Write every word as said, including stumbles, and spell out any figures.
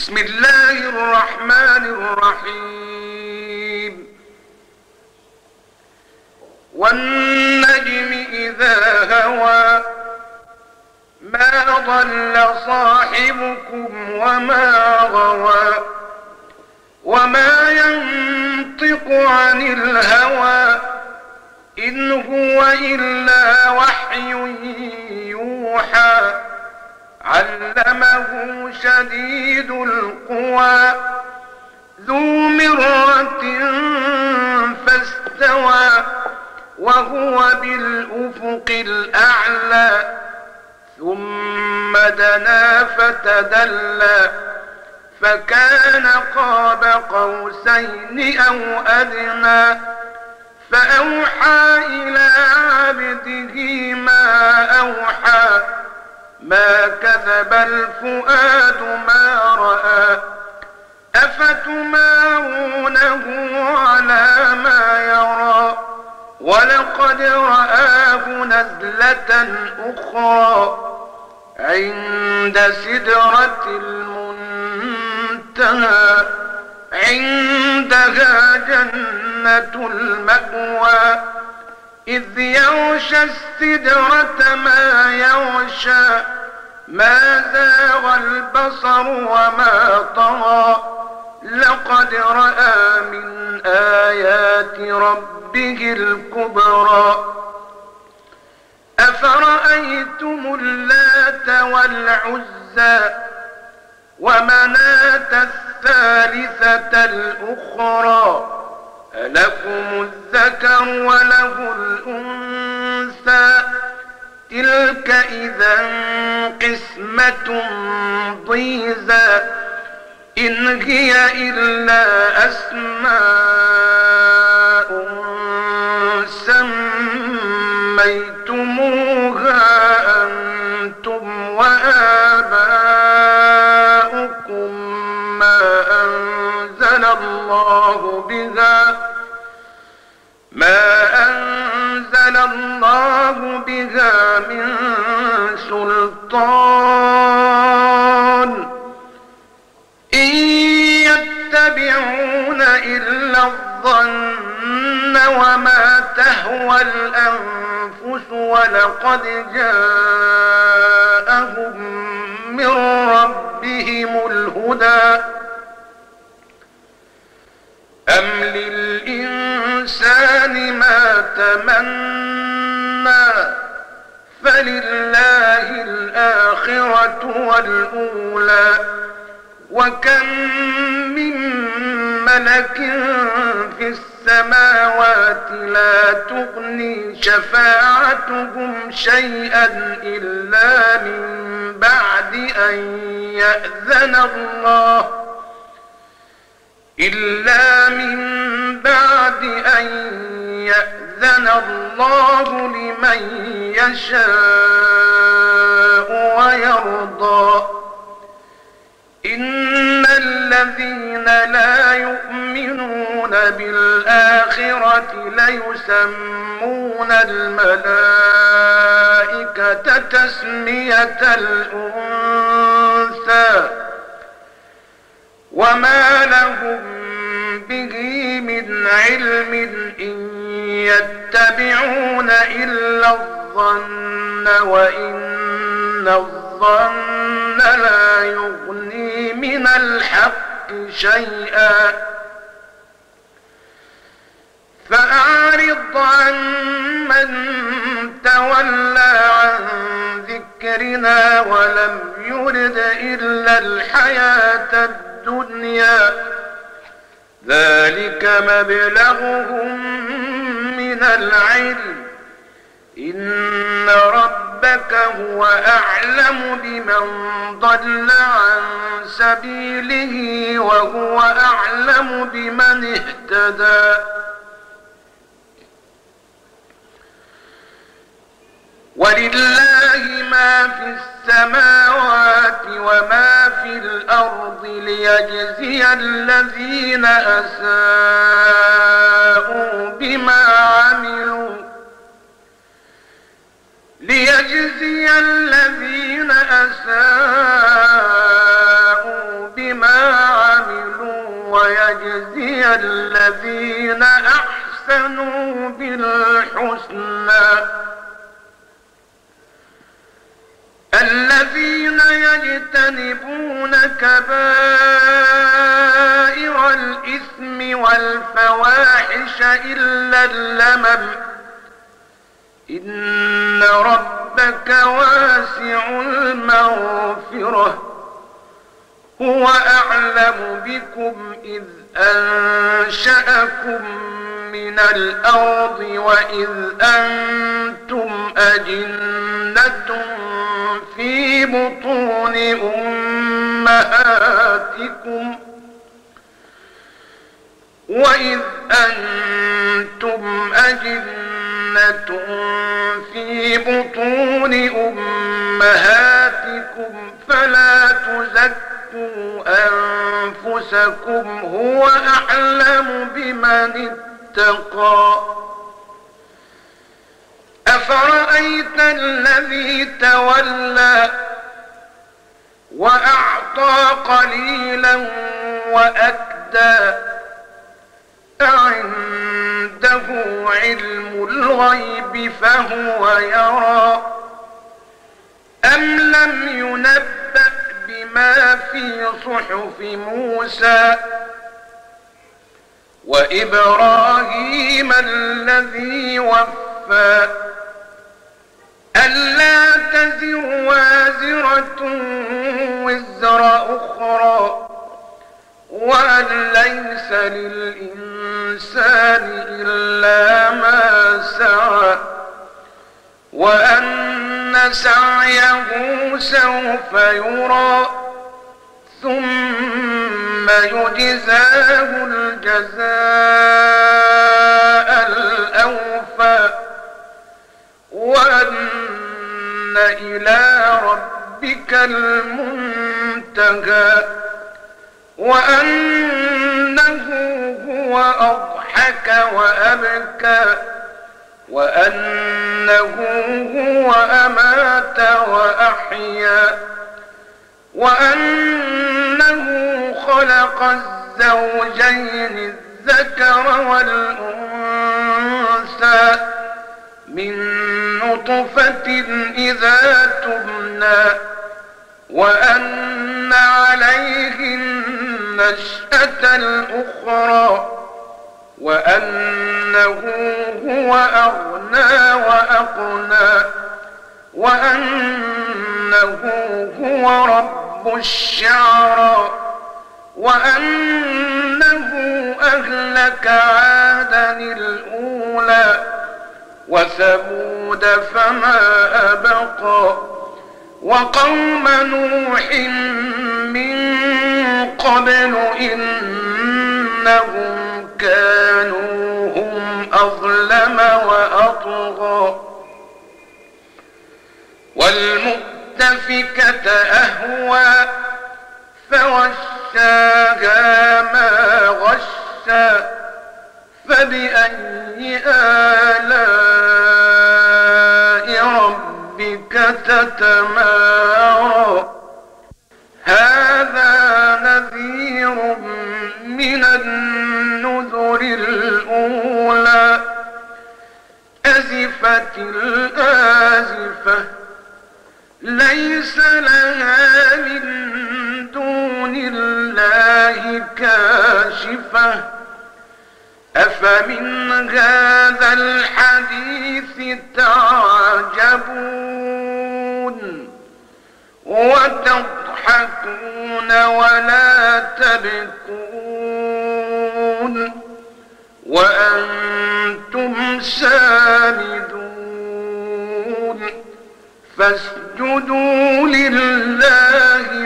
بسم الله الرحمن الرحيم والنجم إذا هوى ما ضل صاحبكم وما غوى وما ينطق عن الهوى إن هو إلا وحي يوحى علمه شديد القوى ذو مرة فاستوى وهو بالأفق الأعلى ثم دنا فتدلى فكان قاب قوسين أو أدنى فأوحى إلى عبده ما أوحى ما كذب الفؤاد ما رأى أفتمارونه على ما يرى ولقد رآه نزلة أخرى عند سدرة المنتهى عندها جنة المأوى إذ يغشى السدرة ما يغشى ما زاغ البصر وما طغى لقد رأى من آيات ربه الكبرى أفرأيتم اللات والعزى ومناة الثالثة الأخرى ألكم الذكر وله الأنثى تلك إذا قسمة ضيزى إن هي إلا أسماء سميتموها أنتم وآباؤكم ما أنزل الله بها ما أنزل الله بها من سلطان إن يتبعون إلا الظن وما تهوى الأنفس ولقد جاءهم من ربهم الهدى أم للإنسان ما تمنى فلله الآخرة والأولى وكم من ملك في السماوات لا تغني شفاعتهم شيئا إلا من بعد أن يأذن الله إلا من بعد أن يأذن الله لمن يشاء ويرضى إن الذين لا يؤمنون بالآخرة ليسمون الملائكة تسمية الأنثى وما لهم به من علم إن يتبعون إلا الظن وإن الظن لا يغني من الحق شيئا فأعرض عن من تولى عن ذكرنا ولم يرد إلا الحياة الدنيا ذلك مبلغهم من العلم إن ربك هو أعلم بمن ضل عن سبيله وهو أعلم بمن اهتدى ولله ما في السماوات وما في الأرض ليجزي الذين أساءوا بما عملوا ليجزي الذين أساءوا بما ويجزي الذين أحسنوا بالحسنى الذين يجتنبون كبائر الإثم والفواحش إلا اللمم إن ربك واسع المغفرة هو أعلم بكم إذ أنشأكم من الأرض وإذ أنتم أجنة في بطون أمهاتكم وإذ أنتم أجنة في بطون أمهاتكم فلا تزكوا أنفسكم هو أعلم بمن اتقى أفرأيت الذي تولى وأعطى قليلا وأكدى أعنده علم الغيب فهو يرى أم لم ينبأ بما في صحف موسى وإبراهيم الذي وفى ألا تزر وازرة وزر أخرى وأن ليس للإنسان إلا ما سعى وأن سعيه سوف يرى ثم يجزاه الجزاء الأوفى وأن إلى ربك المنتهى وأنه هو أضحك وأبكى وأنه هو أمات وأحيا وأنه خلق الزوجين الذكر والأنثى من نطفة إذا تمنى وأن عليه النشأة الأخرى وأنه هو أغنى وأقنى وأنه هو رب الشعرى وأنه أهلك عادا الأولى وثمود فما أبقى وقوم نوح من قبل إنهم كانوا هم أظلم وأطغى والمؤتفكة أهوى فغشاها ما غشى فبأي آلاء ربك تتمارى هذا نذير من النذر الأولى أزفت الآزفة ليس لها من دون الله كاشفة أفمن هذا الحديث تعجبون وتضحكون ولا تبكون وأنتم سامدون فاسجدوا لله